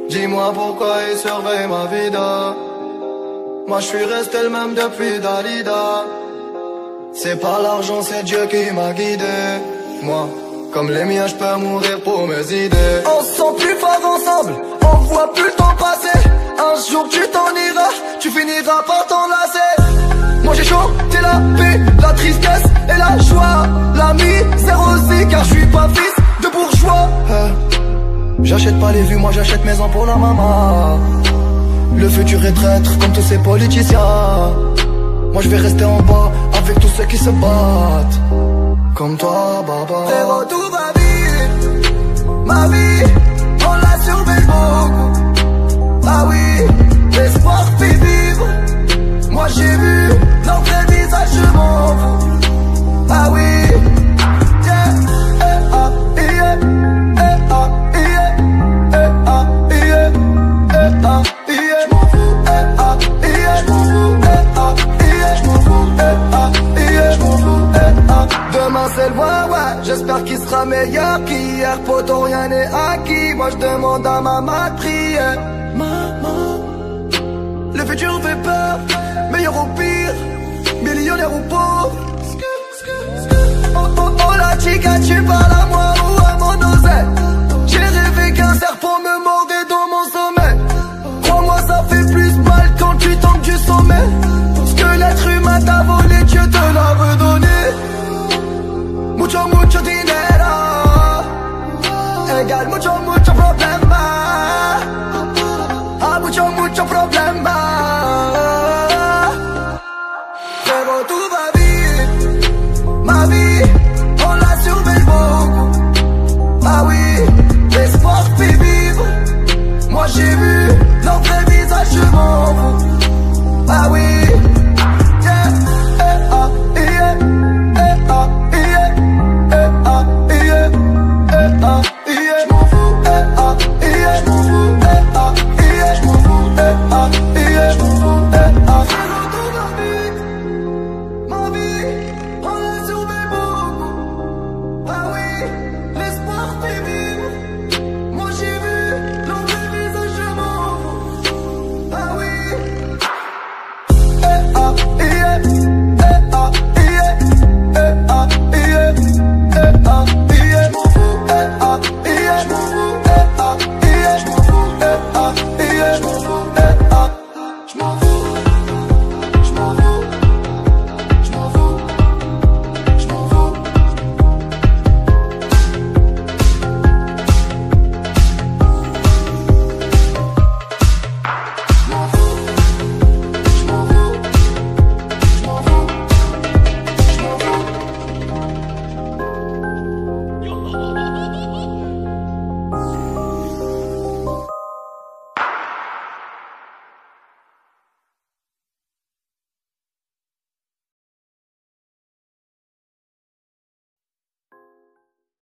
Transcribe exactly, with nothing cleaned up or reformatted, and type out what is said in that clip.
Dis-moi pourquoi ils surveillent ma vida. Moi je suis resté le même depuis Dalida. C'est pas l'argent, c'est Dieu qui m'a guidé. Moi, comme les miens, je peux mourir pour mes idées. On se sent plus fort ensemble, on voit plus le temps passer. Un jour tu t'en iras, tu finiras par t'enlacer. Moi j'ai chanté la paix, la tristesse et la joie. La misère aussi, car je suis pas fils de bourgeois. euh, J'achète pas les vues, moi j'achète maison pour la maman. Le futur est traître comme tous ces politiciens. Moi je vais rester en bas avec tous ceux qui se battent comme toi, baba. Frérot, tout va vite. Ma vie, on la surveille beaucoup. Ah oui, l'espoir fait vivre. Moi j'ai vu leur vrai visage, je m'en fous. Ah oui, yeah, eh, ah, yeah, eh, ah, yeah, eh, ah, yeah, eh, ah, yeah. Je m'en fous, eh, ah, yeah, je m'en fous, eh, ah, yeah, je m'en fous, eh, ah, yeah, je m'en fous, eh, ah. Demain c'est loin, ouais, j'espère qu'il sera meilleur qu'hier. Poto, rien n'est acquis, moi je demande à maman de prier. Maman, le futur fait peur, meilleur ou pire, millionnaire ou pauvre. Oh, oh, oh la chica, tu parles à moi ou à mon oseille. J'ai rêvé qu'un serpent me mordait dans mon sommeil. Crois-moi, ça fait plus mal quand tu tombes du sommet. Ce que l'être humain t'a volé, Dieu te l'a redonné. Mucho, mucho dinero égale mucho, mucho problema. Ah, mucho, mucho